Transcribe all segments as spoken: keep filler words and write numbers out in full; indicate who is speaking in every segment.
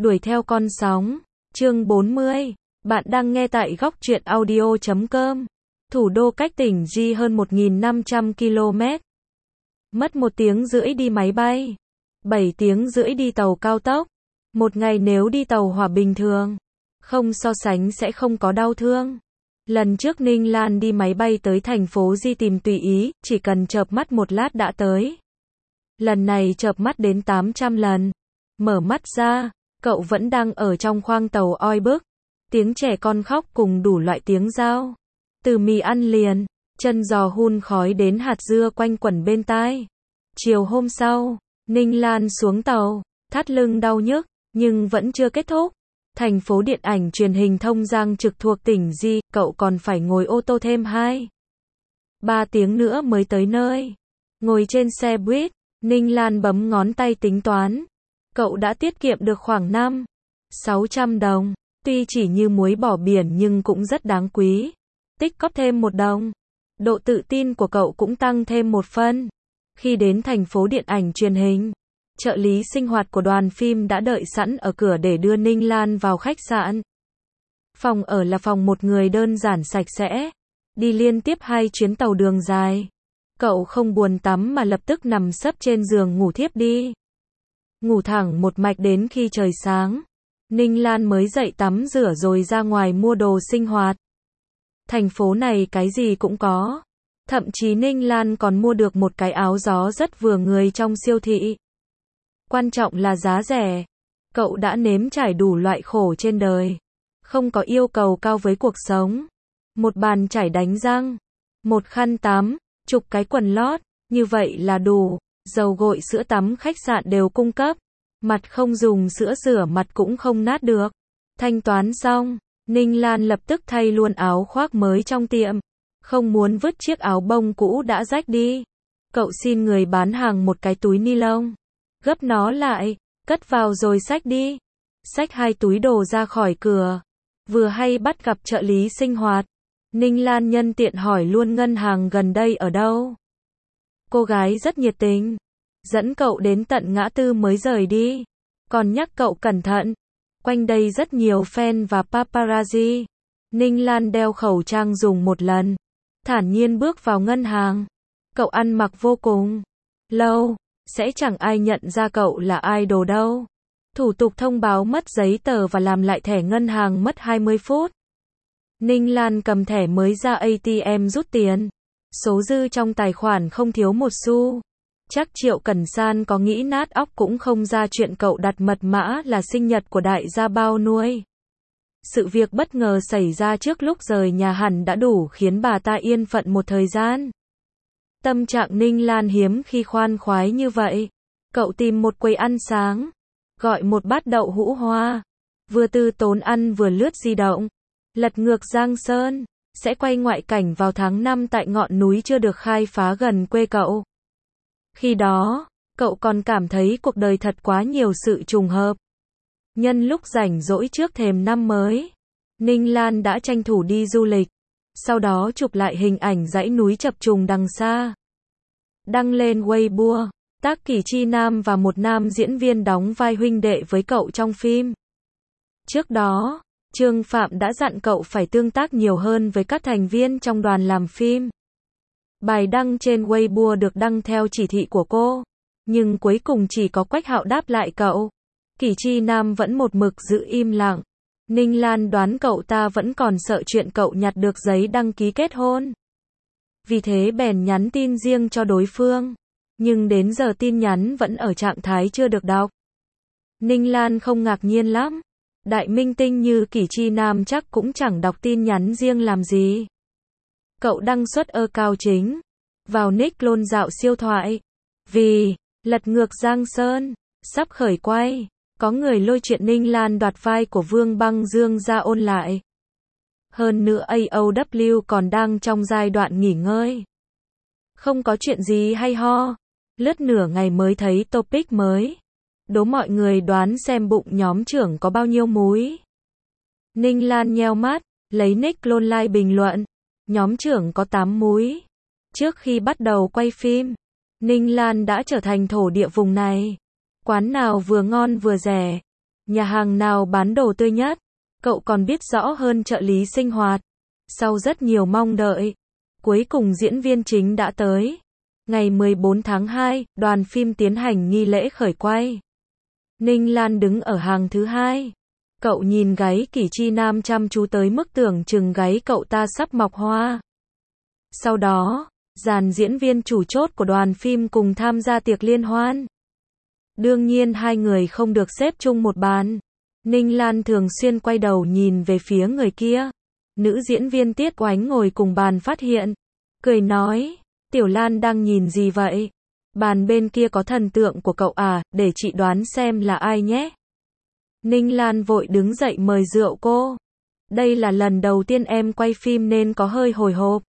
Speaker 1: Đuổi theo con sóng. Chương bốn mươi. Bạn đang nghe tại góc truyện audio chấm com. Thủ đô cách tỉnh G hơn một nghìn năm trăm ki lô mét. Mất một tiếng rưỡi đi máy bay. bảy tiếng rưỡi đi tàu cao tốc. Một ngày nếu đi tàu hỏa bình thường. Không so sánh sẽ không có đau thương. Lần trước Ninh Lan đi máy bay tới thành phố Di tìm tùy ý, chỉ cần chợp mắt một lát đã tới. Lần này chợp mắt đến tám trăm lần. Mở mắt ra, cậu vẫn đang ở trong khoang tàu oi bức. Tiếng trẻ con khóc cùng đủ loại tiếng dao. Từ mì ăn liền, chân giò hun khói đến hạt dưa quanh quẩn bên tai. Chiều hôm sau, Ninh Lan xuống tàu, thắt lưng đau nhức, nhưng vẫn chưa kết thúc. Thành phố điện ảnh truyền hình Thông Giang trực thuộc tỉnh Di, cậu còn phải ngồi ô tô thêm hai ba tiếng nữa mới tới nơi. Ngồi trên xe buýt, Ninh Lan bấm ngón tay tính toán. Cậu đã tiết kiệm được khoảng năm sáu trăm đồng. Tuy chỉ như muối bỏ biển nhưng cũng rất đáng quý. Tích cóp thêm một đồng. Độ tự tin của cậu cũng tăng thêm một phân. Khi đến thành phố điện ảnh truyền hình, trợ lý sinh hoạt của đoàn phim đã đợi sẵn ở cửa để đưa Ninh Lan vào khách sạn. Phòng ở là phòng một người đơn giản sạch sẽ. Đi liên tiếp hai chuyến tàu đường dài. Cậu không buồn tắm mà lập tức nằm sấp trên giường ngủ thiếp đi. Ngủ thẳng một mạch đến khi trời sáng. Ninh Lan mới dậy tắm rửa rồi ra ngoài mua đồ sinh hoạt. Thành phố này cái gì cũng có. Thậm chí Ninh Lan còn mua được một cái áo gió rất vừa người trong siêu thị. Quan trọng là giá rẻ. Cậu đã nếm trải đủ loại khổ trên đời. Không có yêu cầu cao với cuộc sống. Một bàn chải đánh răng. Một khăn tắm. Chục cái quần lót. Như vậy là đủ. Dầu gội sữa tắm khách sạn đều cung cấp. Mặt không dùng sữa rửa mặt cũng không nát được. Thanh toán xong, Ninh Lan lập tức thay luôn áo khoác mới trong tiệm. Không muốn vứt chiếc áo bông cũ đã rách đi. Cậu xin người bán hàng một cái túi ni lông. Gấp nó lại, cất vào rồi xách đi. Xách hai túi đồ ra khỏi cửa. Vừa hay bắt gặp trợ lý sinh hoạt. Ninh Lan nhân tiện hỏi luôn ngân hàng gần đây ở đâu. Cô gái rất nhiệt tình. Dẫn cậu đến tận ngã tư mới rời đi. Còn nhắc cậu cẩn thận. Quanh đây rất nhiều fan và paparazzi. Ninh Lan đeo khẩu trang dùng một lần. Thản nhiên bước vào ngân hàng. Cậu ăn mặc vô cùng lâu. Sẽ chẳng ai nhận ra cậu là idol đâu. Thủ tục thông báo mất giấy tờ và làm lại thẻ ngân hàng mất hai mươi phút. Ninh Lan cầm thẻ mới ra a tê em rút tiền. Số dư trong tài khoản không thiếu một xu. Chắc Triệu Cẩn San có nghĩ nát óc cũng không ra chuyện cậu đặt mật mã là sinh nhật của đại gia bao nuôi. Sự việc bất ngờ xảy ra trước lúc rời nhà hẳn đã đủ khiến bà ta yên phận một thời gian. Tâm trạng Ninh Lan hiếm khi khoan khoái như vậy. Cậu tìm một quầy ăn sáng. Gọi một bát đậu hũ hoa. Vừa tư tốn ăn vừa lướt di động. Lật ngược Giang Sơn. Sẽ quay ngoại cảnh vào tháng năm tại ngọn núi chưa được khai phá gần quê cậu. Khi đó, cậu còn cảm thấy cuộc đời thật quá nhiều sự trùng hợp. Nhân lúc rảnh rỗi trước thềm năm mới, Ninh Lan đã tranh thủ đi du lịch. Sau đó chụp lại hình ảnh dãy núi chập trùng đằng xa. Đăng lên Weibo, tác Kỷ Chi Nam và một nam diễn viên đóng vai huynh đệ với cậu trong phim. Trước đó, Trương Phạm đã dặn cậu phải tương tác nhiều hơn với các thành viên trong đoàn làm phim. Bài đăng trên Weibo được đăng theo chỉ thị của cô, nhưng cuối cùng chỉ có Quách Hạo đáp lại cậu. Kỷ Chi Nam vẫn một mực giữ im lặng. Ninh Lan đoán cậu ta vẫn còn sợ chuyện cậu nhặt được giấy đăng ký kết hôn. Vì thế bèn nhắn tin riêng cho đối phương. Nhưng đến giờ tin nhắn vẫn ở trạng thái chưa được đọc. Ninh Lan không ngạc nhiên lắm. Đại minh tinh như Kỷ Chi Nam chắc cũng chẳng đọc tin nhắn riêng làm gì. Cậu đăng xuất ơ cao chính. Vào nick lôn dạo siêu thoại. Vì, lật ngược Giang Sơn, sắp khởi quay. Có người lôi chuyện Ninh Lan đoạt vai của Vương Băng Dương ra ôn lại. Hơn nữa a o vê còn đang trong giai đoạn nghỉ ngơi. Không có chuyện gì hay ho. Lướt nửa ngày mới thấy topic mới. Đố mọi người đoán xem bụng nhóm trưởng có bao nhiêu múi. Ninh Lan nheo mắt, lấy nick lôn like bình luận. Nhóm trưởng có tám múi. Trước khi bắt đầu quay phim, Ninh Lan đã trở thành thổ địa vùng này. Quán nào vừa ngon vừa rẻ, Nhà hàng nào bán đồ tươi nhất? Cậu còn biết rõ hơn trợ lý sinh hoạt. Sau rất nhiều mong đợi, cuối cùng diễn viên chính đã tới. Ngày mười bốn tháng hai, đoàn phim tiến hành nghi lễ khởi quay. Ninh Lan đứng ở hàng thứ hai. Cậu nhìn gáy Kỷ Chi Nam chăm chú tới mức tưởng chừng gáy cậu ta sắp mọc hoa. Sau đó, dàn diễn viên chủ chốt của đoàn phim cùng tham gia tiệc liên hoan. Đương nhiên hai người không được xếp chung một bàn. Ninh Lan thường xuyên quay đầu nhìn về phía người kia. Nữ diễn viên Tiết Oánh ngồi cùng bàn phát hiện. Cười nói, Tiểu Lan đang nhìn gì vậy? Bàn bên kia có thần tượng của cậu à, để chị đoán xem là ai nhé. Ninh Lan vội đứng dậy mời rượu cô. Đây là lần đầu tiên em quay phim nên có hơi hồi hộp.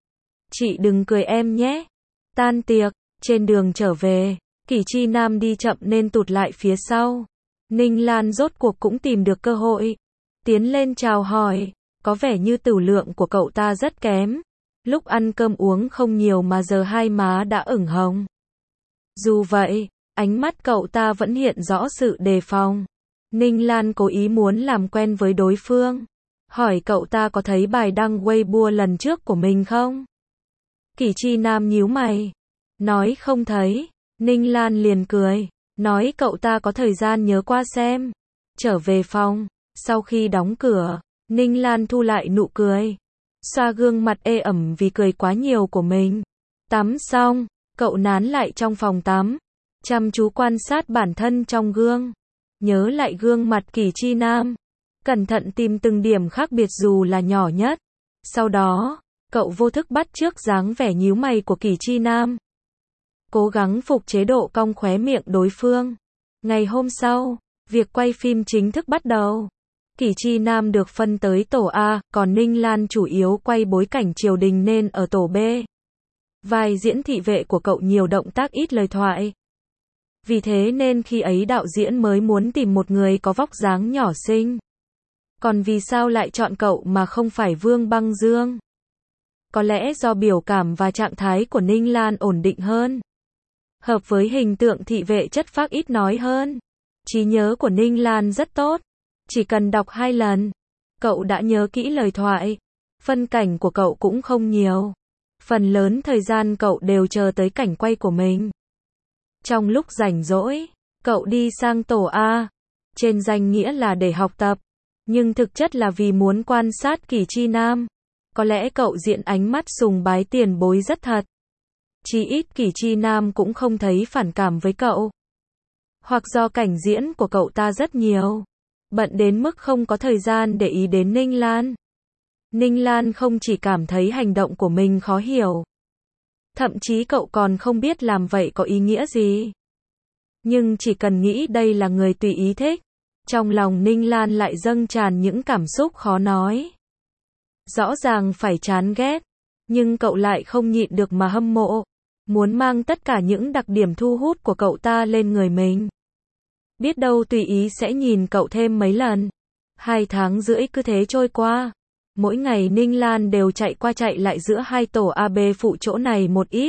Speaker 1: Chị đừng cười em nhé. Tan tiệc, trên đường trở về, Kỷ Chi Nam đi chậm nên tụt lại phía sau. Ninh Lan rốt cuộc cũng tìm được cơ hội. Tiến lên chào hỏi, có vẻ như tửu lượng của cậu ta rất kém. Lúc ăn cơm uống không nhiều mà giờ hai má đã ửng hồng. Dù vậy, ánh mắt cậu ta vẫn hiện rõ sự đề phòng. Ninh Lan cố ý muốn làm quen với đối phương. Hỏi cậu ta có thấy bài đăng Weibo lần trước của mình không? Kỷ Chi Nam nhíu mày. Nói không thấy. Ninh Lan liền cười. Nói cậu ta có thời gian nhớ qua xem. Trở về phòng. Sau khi đóng cửa, Ninh Lan thu lại nụ cười. Xoa gương mặt ê ẩm vì cười quá nhiều của mình. Tắm xong, cậu nán lại trong phòng tắm. Chăm chú quan sát bản thân trong gương. Nhớ lại gương mặt Kỷ Chi Nam. Cẩn thận tìm từng điểm khác biệt dù là nhỏ nhất. Sau đó, cậu vô thức bắt chước dáng vẻ nhíu mày của Kỷ Chi Nam. Cố gắng phục chế độ cong khóe miệng đối phương. Ngày hôm sau, việc quay phim chính thức bắt đầu. Kỷ Chi Nam được phân tới tổ A, còn Ninh Lan chủ yếu quay bối cảnh triều đình nên ở tổ B. Vai diễn thị vệ của cậu nhiều động tác ít lời thoại. Vì thế nên khi ấy đạo diễn mới muốn tìm một người có vóc dáng nhỏ xinh. Còn vì sao lại chọn cậu mà không phải Vương Băng Dương? Có lẽ do biểu cảm và trạng thái của Ninh Lan ổn định hơn. Hợp với hình tượng thị vệ chất phác ít nói hơn. Trí nhớ của Ninh Lan rất tốt. Chỉ cần đọc hai lần, cậu đã nhớ kỹ lời thoại. Phân cảnh của cậu cũng không nhiều. Phần lớn thời gian cậu đều chờ tới cảnh quay của mình. Trong lúc rảnh rỗi, cậu đi sang tổ A. Trên danh nghĩa là để học tập, nhưng thực chất là vì muốn quan sát Kỷ Chi Nam. Có lẽ cậu diện ánh mắt sùng bái tiền bối rất thật. Chỉ ít Kỷ Chi Nam cũng không thấy phản cảm với cậu. Hoặc do cảnh diễn của cậu ta rất nhiều. Bận đến mức không có thời gian để ý đến Ninh Lan. Ninh Lan không chỉ cảm thấy hành động của mình khó hiểu. Thậm chí cậu còn không biết làm vậy có ý nghĩa gì. Nhưng chỉ cần nghĩ đây là người tùy ý thích. Trong lòng Ninh Lan lại dâng tràn những cảm xúc khó nói. Rõ ràng phải chán ghét. Nhưng cậu lại không nhịn được mà hâm mộ. Muốn mang tất cả những đặc điểm thu hút của cậu ta lên người mình. Biết đâu tùy ý sẽ nhìn cậu thêm mấy lần. Hai tháng rưỡi cứ thế trôi qua. Mỗi ngày Ninh Lan đều chạy qua chạy lại giữa hai tổ A B phụ chỗ này một ít.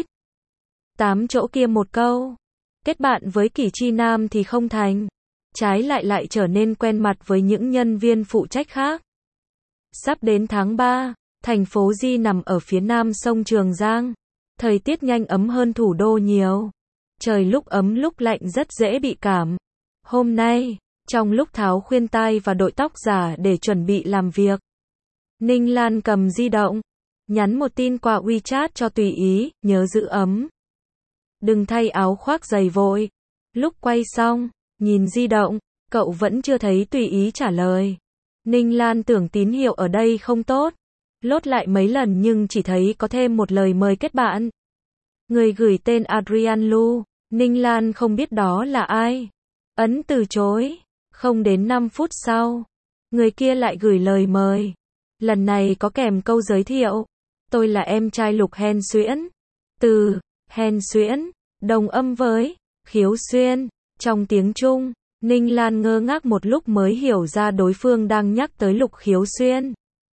Speaker 1: Tám chỗ kia một câu. Kết bạn với Kỷ Chi Nam thì không thành. Trái lại lại trở nên quen mặt với những nhân viên phụ trách khác. Sắp đến tháng ba, thành phố Di nằm ở phía nam sông Trường Giang. Thời tiết nhanh ấm hơn thủ đô nhiều. Trời lúc ấm lúc lạnh rất dễ bị cảm. Hôm nay, trong lúc tháo khuyên tai và đội tóc giả để chuẩn bị làm việc, Ninh Lan cầm di động, nhắn một tin qua WeChat cho Tùy Ý, nhớ giữ ấm. Đừng thay áo khoác dày vội. Lúc quay xong, nhìn di động, cậu vẫn chưa thấy Tùy Ý trả lời. Ninh Lan tưởng tín hiệu ở đây không tốt. Lốt lại mấy lần nhưng chỉ thấy có thêm một lời mời kết bạn. Người gửi tên Adrian Lu, Ninh Lan không biết đó là ai. Ấn từ chối. Không đến năm phút sau, người kia lại gửi lời mời. Lần này có kèm câu giới thiệu. Tôi là em trai Lục Hèn Xuyễn. Từ Hèn Xuyễn, đồng âm với Khiếu Xuyên. Trong tiếng Trung, Ninh Lan ngơ ngác một lúc mới hiểu ra đối phương đang nhắc tới Lục Khiếu Xuyên.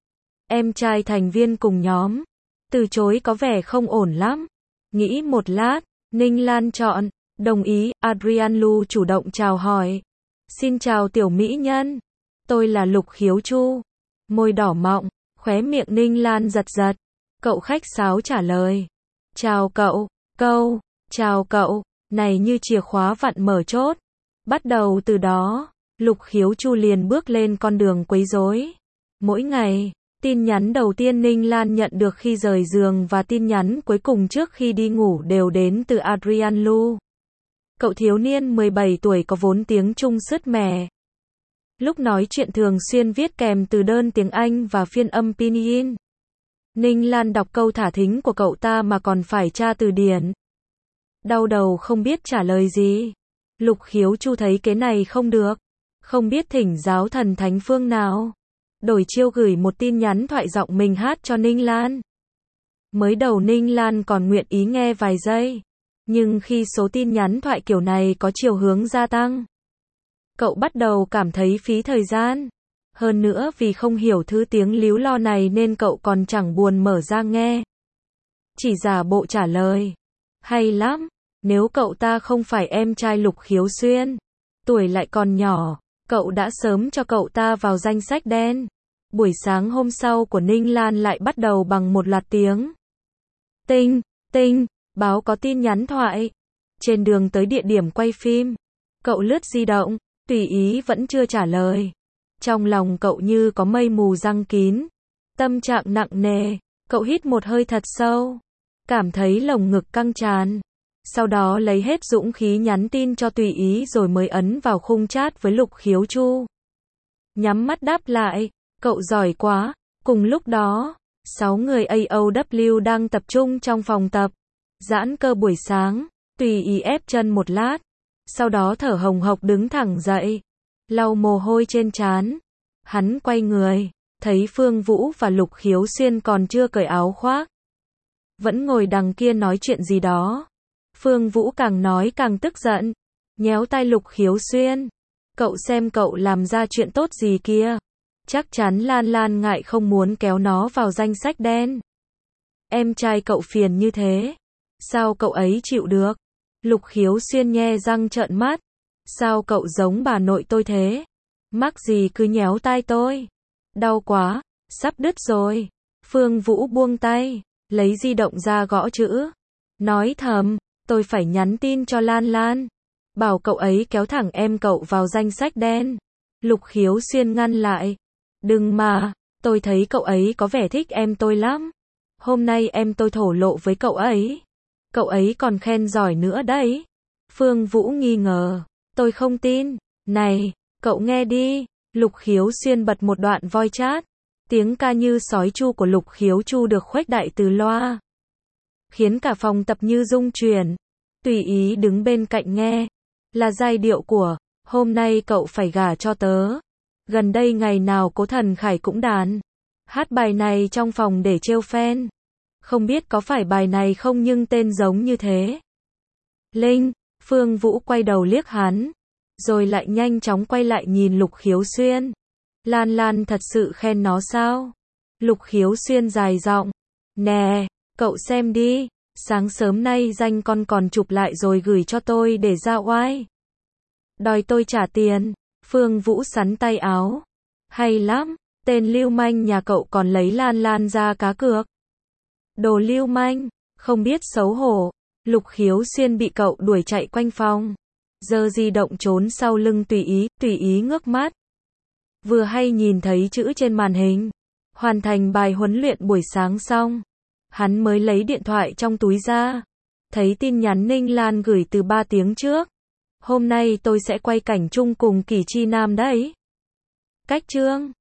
Speaker 1: Em trai thành viên cùng nhóm. Từ chối có vẻ không ổn lắm. Nghĩ một lát, Ninh Lan chọn đồng ý. Adrian Lu chủ động chào hỏi. Xin chào tiểu mỹ nhân. Tôi là Lục Khiếu Chu. Môi đỏ mọng, khóe miệng Ninh Lan giật giật. Cậu khách sáo trả lời. Chào cậu. Câu, chào cậu, này như chìa khóa vặn mở chốt. Bắt đầu từ đó, Lục Khiếu Chu liền bước lên con đường quấy rối. Mỗi ngày, tin nhắn đầu tiên Ninh Lan nhận được khi rời giường và tin nhắn cuối cùng trước khi đi ngủ đều đến từ Adrian Lu. Cậu thiếu niên mười bảy tuổi có vốn tiếng Trung sứt mẻ. Lúc nói chuyện thường xuyên viết kèm từ đơn tiếng Anh và phiên âm pinyin. Ninh Lan đọc câu thả thính của cậu ta mà còn phải tra từ điển. Đau đầu không biết trả lời gì. Lục Khiếu Chu thấy cái này không được. Không biết thỉnh giáo thần thánh phương nào. Đổi chiêu gửi một tin nhắn thoại giọng mình hát cho Ninh Lan. Mới đầu Ninh Lan còn nguyện ý nghe vài giây. Nhưng khi số tin nhắn thoại kiểu này có chiều hướng gia tăng, cậu bắt đầu cảm thấy phí thời gian. Hơn nữa vì không hiểu thứ tiếng líu lo này nên cậu còn chẳng buồn mở ra nghe. Chỉ giả bộ trả lời. Hay lắm, nếu cậu ta không phải em trai Lục Khiếu Xuyên, tuổi lại còn nhỏ, cậu đã sớm cho cậu ta vào danh sách đen. Buổi sáng hôm sau của Ninh Lan lại bắt đầu bằng một loạt tiếng. Tinh, tinh, báo có tin nhắn thoại. Trên đường tới địa điểm quay phim, cậu lướt di động, tùy ý vẫn chưa trả lời. Trong lòng cậu như có mây mù giăng kín. Tâm trạng nặng nề, cậu hít một hơi thật sâu. Cảm thấy lồng ngực căng tràn. Sau đó lấy hết dũng khí nhắn tin cho tùy ý rồi mới ấn vào khung chat với Lục Khiếu Chu. Nhắm mắt đáp lại, cậu giỏi quá. Cùng lúc đó, sáu người a o vê đang tập trung trong phòng tập. Giãn cơ buổi sáng, tùy ý ép chân một lát. Sau đó thở hồng hộc đứng thẳng dậy. Lau mồ hôi trên trán. Hắn quay người, thấy Phương Vũ và Lục Khiếu Xuyên còn chưa cởi áo khoác. Vẫn ngồi đằng kia nói chuyện gì đó. Phương Vũ càng nói càng tức giận. Nhéo tai Lục Khiếu Xuyên. Cậu xem cậu làm ra chuyện tốt gì kia. Chắc chắn Lan Lan ngại không muốn kéo nó vào danh sách đen. Em trai cậu phiền như thế. Sao cậu ấy chịu được? Lục Khiếu Xuyên nhe răng trợn mắt. Sao cậu giống bà nội tôi thế? Mắc gì cứ nhéo tai tôi. Đau quá, sắp đứt rồi. Phương Vũ buông tay, lấy di động ra gõ chữ. Nói thầm, tôi phải nhắn tin cho Lan Lan. Bảo cậu ấy kéo thẳng em cậu vào danh sách đen. Lục Khiếu Xuyên ngăn lại. Đừng mà, tôi thấy cậu ấy có vẻ thích em tôi lắm. Hôm nay em tôi thổ lộ với cậu ấy. Cậu ấy còn khen giỏi nữa đấy. Phương Vũ nghi ngờ. Tôi không tin. Này, cậu nghe đi. Lục Khiếu Xuyên bật một đoạn voice chat. Tiếng ca như sói chu của Lục Khiếu Chu được khuếch đại từ loa. Khiến cả phòng tập như rung chuyển. Tùy ý đứng bên cạnh nghe. Là giai điệu của Hôm nay cậu phải gả cho tớ. Gần đây ngày nào Cố Thần Khải cũng đàn. Hát bài này trong phòng để trêu fan. Không biết có phải bài này không nhưng tên giống như thế. Linh, Phương Vũ quay đầu liếc hắn. Rồi lại nhanh chóng quay lại nhìn Lục Khiếu Xuyên. Lan Lan thật sự khen nó sao? Lục Khiếu Xuyên dài giọng. Nè, cậu xem đi. Sáng sớm nay danh con còn chụp lại rồi gửi cho tôi để ra oai. Đòi tôi trả tiền. Phương Vũ sắn tay áo. Hay lắm, tên lưu manh nhà cậu còn lấy Lan Lan ra cá cược. Đồ lưu manh, không biết xấu hổ. Lục Khiếu Xuyên bị cậu đuổi chạy quanh phòng. Giờ di động trốn sau lưng tùy ý, tùy ý ngước mắt. Vừa hay nhìn thấy chữ trên màn hình. Hoàn thành bài huấn luyện buổi sáng xong. Hắn mới lấy điện thoại trong túi ra. Thấy tin nhắn Ninh Lan gửi từ ba tiếng trước. Hôm nay tôi sẽ quay cảnh chung cùng Kỳ Chi Nam đấy. Cách chương